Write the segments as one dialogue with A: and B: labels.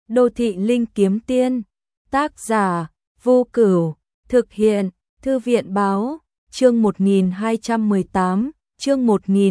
A: Đô thị linh kiếm tiên, tác giả, Vô Cửu, thực hiện, Thư viện báo, chương 1218, chương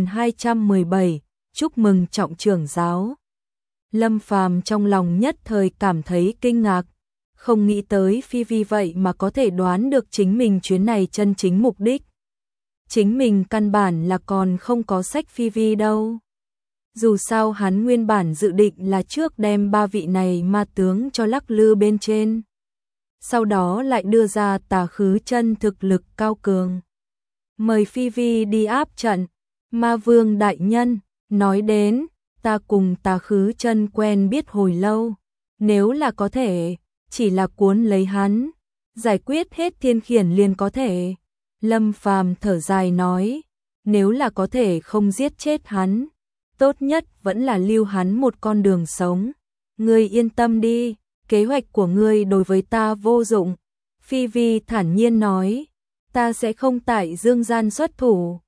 A: 1217, chúc mừng trọng trưởng giáo. Lâm Phàm trong lòng nhất thời cảm thấy kinh ngạc, không nghĩ tới Phi Vi vậy mà có thể đoán được chính mình chuyến này chân chính mục đích. Chính mình căn bản là còn không có sách Phi Vi đâu. Dù sao hắn nguyên bản dự định là trước đem ba vị này ma tướng cho lắc lư bên trên. Sau đó lại đưa ra Tà Khứ Chân thực lực cao cường. Mời Phi Vi đi áp trận. Ma Vương đại nhân, nói đến, ta cùng Tà Khứ Chân quen biết hồi lâu. Nếu là có thể, chỉ là cuốn lấy hắn, giải quyết hết Thiên Khiển liền có thể. Lâm Phàm thở dài nói, nếu là có thể không giết chết hắn, tốt nhất vẫn là lưu hắn một con đường sống. Ngươi yên tâm đi, kế hoạch của ngươi đối với ta vô dụng. Phi Vi thản nhiên nói, ta sẽ không tại dương gian xuất thủ.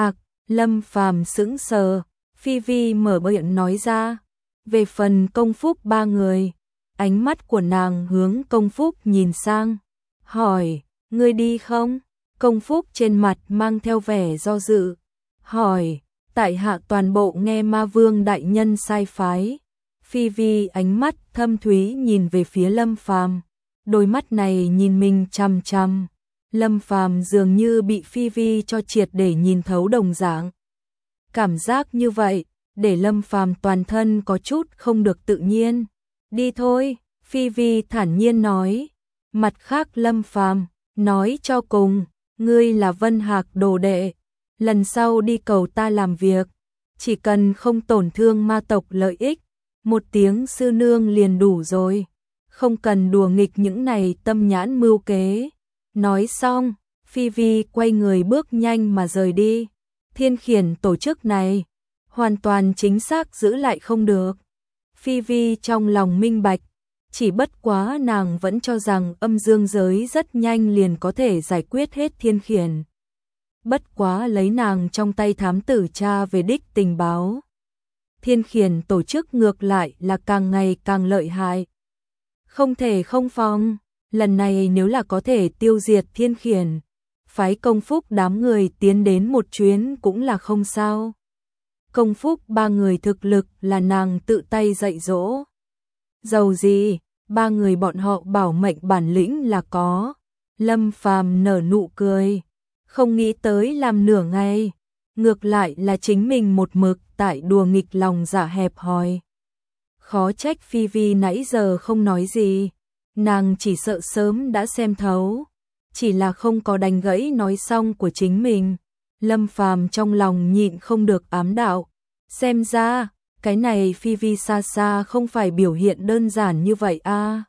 A: Lâm Phàm sững sờ, Phi Vi mở miệng nói ra, về phần Công Phúc ba người, ánh mắt của nàng hướng Công Phúc nhìn sang, hỏi, ngươi đi không? Công Phúc trên mặt mang theo vẻ do dự, hỏi, tại hạ toàn bộ nghe Ma Vương đại nhân sai phái. Phi Vi ánh mắt thâm thúy nhìn về phía Lâm Phàm, đôi mắt này nhìn mình chằm chằm. Lâm Phàm dường như bị Phi Vi cho triệt để nhìn thấu đồng dạng. Cảm giác như vậy, để Lâm Phàm toàn thân có chút không được tự nhiên. Đi thôi, Phi Vi thản nhiên nói. Mặt khác Lâm Phàm nói cho cùng, ngươi là Vân Hạc đồ đệ, lần sau đi cầu ta làm việc, chỉ cần không tổn thương ma tộc lợi ích, một tiếng sư nương liền đủ rồi, không cần đùa nghịch những này tâm nhãn mưu kế. Nói xong, Phi Vi quay người bước nhanh mà rời đi. Thiên Khiển tổ chức này, hoàn toàn chính xác giữ lại không được. Phi Vi trong lòng minh bạch, chỉ bất quá nàng vẫn cho rằng âm dương giới rất nhanh liền có thể giải quyết hết Thiên Khiển. Bất quá lấy nàng trong tay thám tử tra về đích tình báo, Thiên Khiển tổ chức ngược lại là càng ngày càng lợi hại. Không thể không phòng, lần này nếu là có thể tiêu diệt Thiên Khiển, phái Công Phúc đám người tiến đến một chuyến cũng là không sao. Công Phúc ba người thực lực là nàng tự tay dạy dỗ. Dầu gì, ba người bọn họ bảo mệnh bản lĩnh là có. Lâm Phàm nở nụ cười, không nghĩ tới làm nửa ngày, ngược lại là chính mình một mực tại đùa nghịch lòng dạ hẹp hòi. Khó trách Phi Vi nãy giờ không nói gì, nàng chỉ sợ sớm đã xem thấu, chỉ là không có đánh gãy nói xong của chính mình. Lâm Phàm trong lòng nhịn không được ám đạo, xem ra, cái này Phi Vi xa xa không phải biểu hiện đơn giản như vậy a.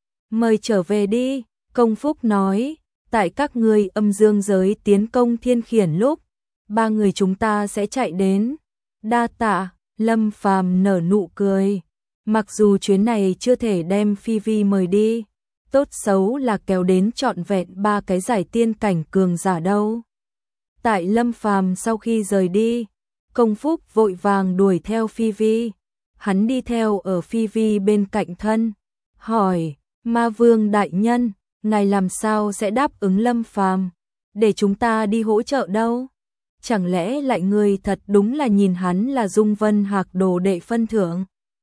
A: Mời trở về đi, Công Phúc nói, tại các ngươi âm dương giới tiến công Thiên Khiển lúc, ba người chúng ta sẽ chạy đến. Đa tạ, Lâm Phàm nở nụ cười, mặc dù chuyến này chưa thể đem Phi Vi mời đi, tốt xấu là kéo đến trọn vẹn ba cái giải tiên cảnh cường giả đâu. Tại Lâm Phàm sau khi rời đi, Công Phúc vội vàng đuổi theo Phi Vi, hắn đi theo ở Phi Vi bên cạnh thân, hỏi, Ma Vương đại nhân, ngài làm sao sẽ đáp ứng Lâm Phàm để chúng ta đi hỗ trợ đâu? Chẳng lẽ lại người thật đúng là nhìn hắn là Dung Vân Hạc đồ đệ phân thưởng?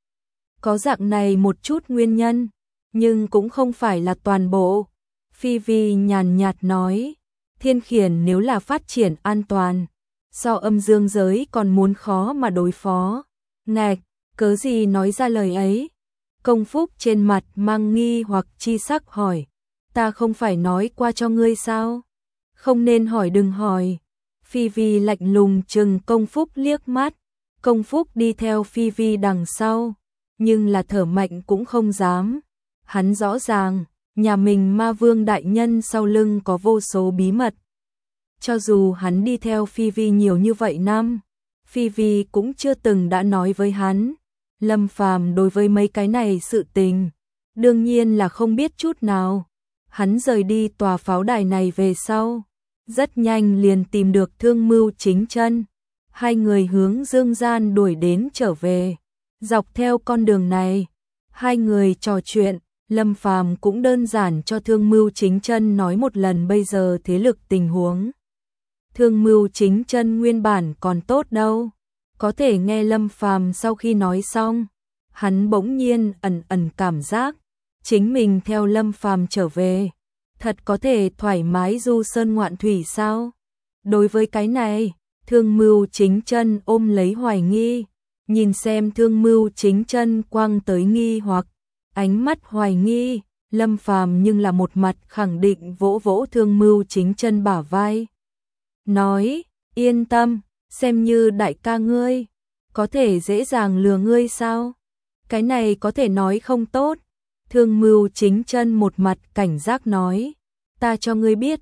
A: Có dạng này một chút nguyên nhân, nhưng cũng không phải là toàn bộ. Phi Vi nhàn nhạt nói, Thiên Khiển nếu là phát triển an toàn, so âm dương giới còn muốn khó mà đối phó. Ngạch, cớ gì nói ra lời ấy? Công Phúc trên mặt mang nghi hoặc chi sắc hỏi, ta không phải nói qua cho ngươi sao? Không nên hỏi đừng hỏi. Phi Vi lạnh lùng trừng Công Phúc liếc mắt, Công Phúc đi theo Phi Vi đằng sau, nhưng là thở mạnh cũng không dám. Hắn rõ ràng, nhà mình Ma Vương đại nhân sau lưng có vô số bí mật. Cho dù hắn đi theo Phi Vi nhiều như vậy năm, Phi Vi cũng chưa từng đã nói với hắn. Lâm Phàm đối với mấy cái này sự tình, đương nhiên là không biết chút nào. Hắn rời đi tòa pháo đài này về sau, rất nhanh liền tìm được Thương Mưu Chính Chân. Hai người hướng dương gian đuổi đến trở về. Dọc theo con đường này, Hai người trò chuyện, Lâm Phàm cũng đơn giản cho Thương Mưu Chính Chân nói một lần bây giờ thế lực tình huống. Thương Mưu Chính Chân nguyên bản còn tốt đâu. Có thể nghe Lâm Phàm sau khi nói xong, hắn bỗng nhiên ẩn ẩn cảm giác chính mình theo Lâm Phàm trở về, thật có thể thoải mái du sơn ngoạn thủy sao? Đối với cái này, Thương Mưu Chính Chân ôm lấy hoài nghi, nhìn xem Thương Mưu Chính Chân quăng tới nghi hoặc ánh mắt hoài nghi, Lâm Phàm nhưng là một mặt khẳng định vỗ vỗ Thương Mưu Chính Chân bả vai. Nói, yên tâm, xem như đại ca ngươi, có thể dễ dàng lừa ngươi sao? Cái này có thể nói không tốt. Thương Mưu Chính Chân một mặt cảnh giác nói, ta cho ngươi biết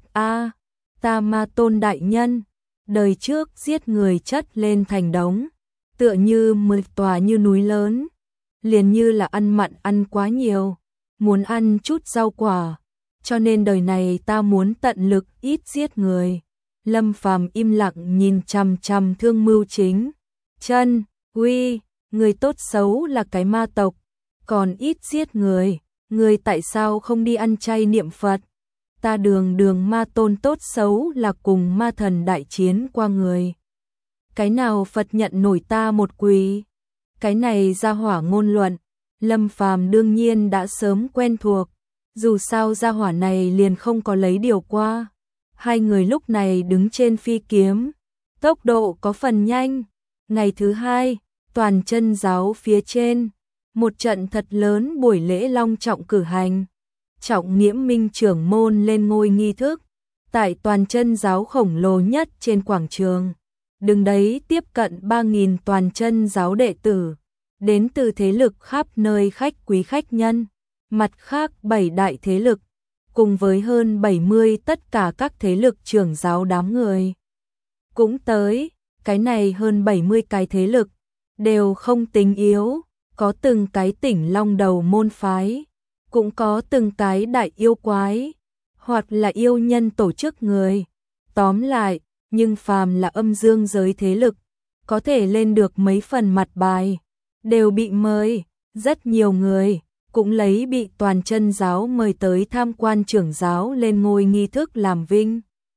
A: ta Ma Tôn đại nhân, đời trước giết người chất lên thành đống, tựa như 10 tòa như núi lớn, liền như là ăn mặn ăn quá nhiều, muốn ăn chút rau quả, cho nên đời này ta muốn tận lực ít giết người. Lâm Phàm im lặng nhìn chằm chằm Thương Mưu Chính Chân, uy, người tốt xấu là cái ma tộc, còn ít giết người, người tại sao không đi ăn chay niệm Phật? Ta đường Ma Tôn tốt xấu là cùng ma thần đại chiến qua người. Cái nào Phật nhận nổi ta một quỳ? Cái này gia hỏa ngôn luận, Lâm Phàm đương nhiên đã sớm quen thuộc, dù sao gia hỏa này liền không có lấy điều qua. Hai người lúc này đứng trên phi kiếm, tốc độ có phần nhanh. Ngày thứ hai, Toàn Chân giáo phía trên, một trận thật lớn buổi lễ long trọng cử hành. Trọng Nghiễm Minh trưởng môn lên ngôi nghi thức, tại Toàn Chân giáo khổng lồ nhất trên quảng trường. Đứng đấy tiếp cận 3.000 Toàn Chân giáo đệ tử, đến từ thế lực khắp nơi khách quý khách nhân, mặt khác 7 đại thế lực, cùng với hơn 70 tất cả các thế lực trưởng giáo đám người. Cũng tới, cái này hơn 70 cái thế lực, đều không tính yếu, có từng cái tỉnh long đầu môn phái, cũng có từng cái đại yêu quái, hoặc là yêu nhân tổ chức người. Tóm lại, nhưng phàm là âm dương giới thế lực, có thể lên được mấy phần mặt bài, đều bị mời, rất nhiều người cũng lấy bị Toàn Chân giáo mời tới tham quan trưởng giáo lên ngôi nghi thức làm vinh.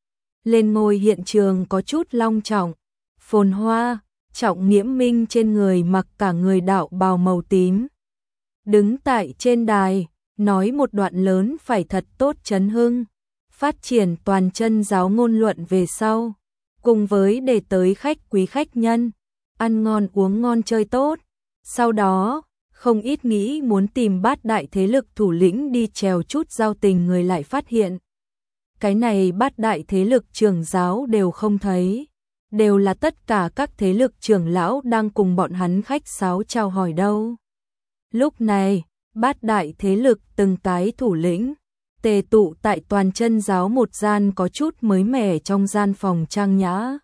A: Lên ngôi hiện trường có chút long trọng, phồn hoa, Trọng Nghiễm Minh trên người mặc cả người đạo bào màu tím. Đứng tại trên đài, nói một đoạn lớn phải thật tốt chấn hưng, phát triển Toàn Chân giáo ngôn luận về sau, cùng với để tới khách quý khách nhân, ăn ngon uống ngon chơi tốt. Sau đó, không ít nghĩ muốn tìm Bát đại thế lực thủ lĩnh đi chèo chút giao tình người lại phát hiện. Cái này Bát đại thế lực trưởng giáo đều không thấy, đều là tất cả các thế lực trưởng lão đang cùng bọn hắn khách sáo chào hỏi đâu. Lúc này, Bát đại thế lực từng cái thủ lĩnh tề tụ tại Toàn Chân giáo một gian có chút mới mẻ trong gian phòng trang nhã.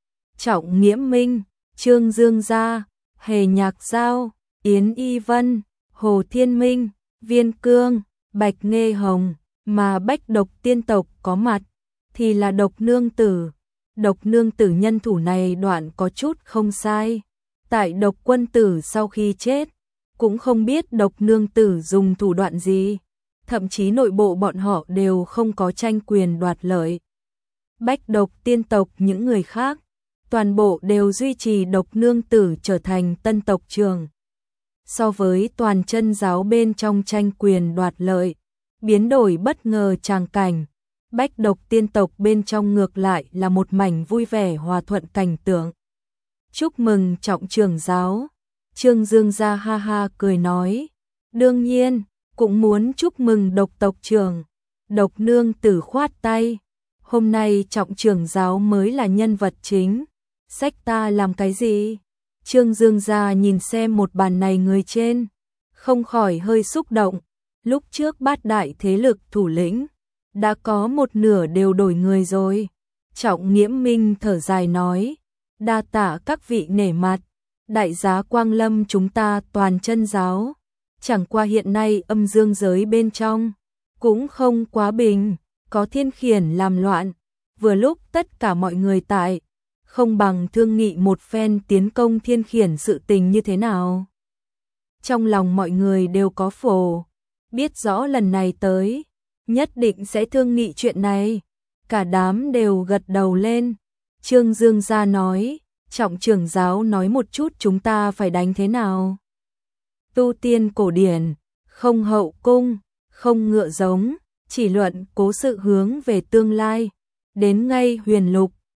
A: Trọng Nghiễm Minh, Trương Dương Gia, Hề Nhạc Giao, Yến Y Vân, Hồ Thiên Minh, Viên Cương, Bạch Nghê Hồng, mà Bách Độc tiên tộc có mặt thì là Độc Nương Tử. Độc Nương Tử nhân thủ này đoạn có chút không sai. Tại Độc Quân Tử sau khi chết, cũng không biết Độc Nương Tử dùng thủ đoạn gì, thậm chí nội bộ bọn họ đều không có tranh quyền đoạt lợi. Bách Độc tiên tộc những người khác, toàn bộ đều duy trì Độc Nương Tử trở thành tân tộc trưởng. So với Toàn Chân giáo bên trong tranh quyền đoạt lợi, biến đổi bất ngờ tràng cảnh, Bách Độc tiên tộc bên trong ngược lại là một mảnh vui vẻ hòa thuận cảnh tượng. Chúc mừng Trọng trưởng giáo. Trương Dương Gia ha ha cười nói, đương nhiên, cũng muốn chúc mừng Độc tộc trưởng. Độc Nương Tử khoát tay, hôm nay Trọng trưởng giáo mới là nhân vật chính, xách ta làm cái gì? Trương Dương Gia nhìn xem một bàn này người trên, không khỏi hơi xúc động. Lúc trước Bát đại thế lực thủ lĩnh, đã có một nửa đều đổi người rồi. Trọng Nghiễm Minh thở dài nói, đa tạ các vị nể mặt, đại giá quang lâm chúng ta Toàn Chân giáo. Chẳng qua hiện nay âm dương giới bên trong, cũng không quá bình, có thiên khiển làm loạn. Vừa lúc tất cả mọi người tại, không bằng thương nghị một phen tiến công thiên khiển sự tình như thế nào. Trong lòng mọi người đều có phổ, biết rõ lần này tới, nhất định sẽ thương nghị chuyện này. Cả đám đều gật đầu lên. Trương Dương gia nói, Trọng trưởng giáo nói một chút chúng ta phải đánh thế nào. Tu tiên cổ điển, không hậu cung, không ngựa giống, chỉ luận cố sự hướng về tương lai. Đến ngay huyền lục,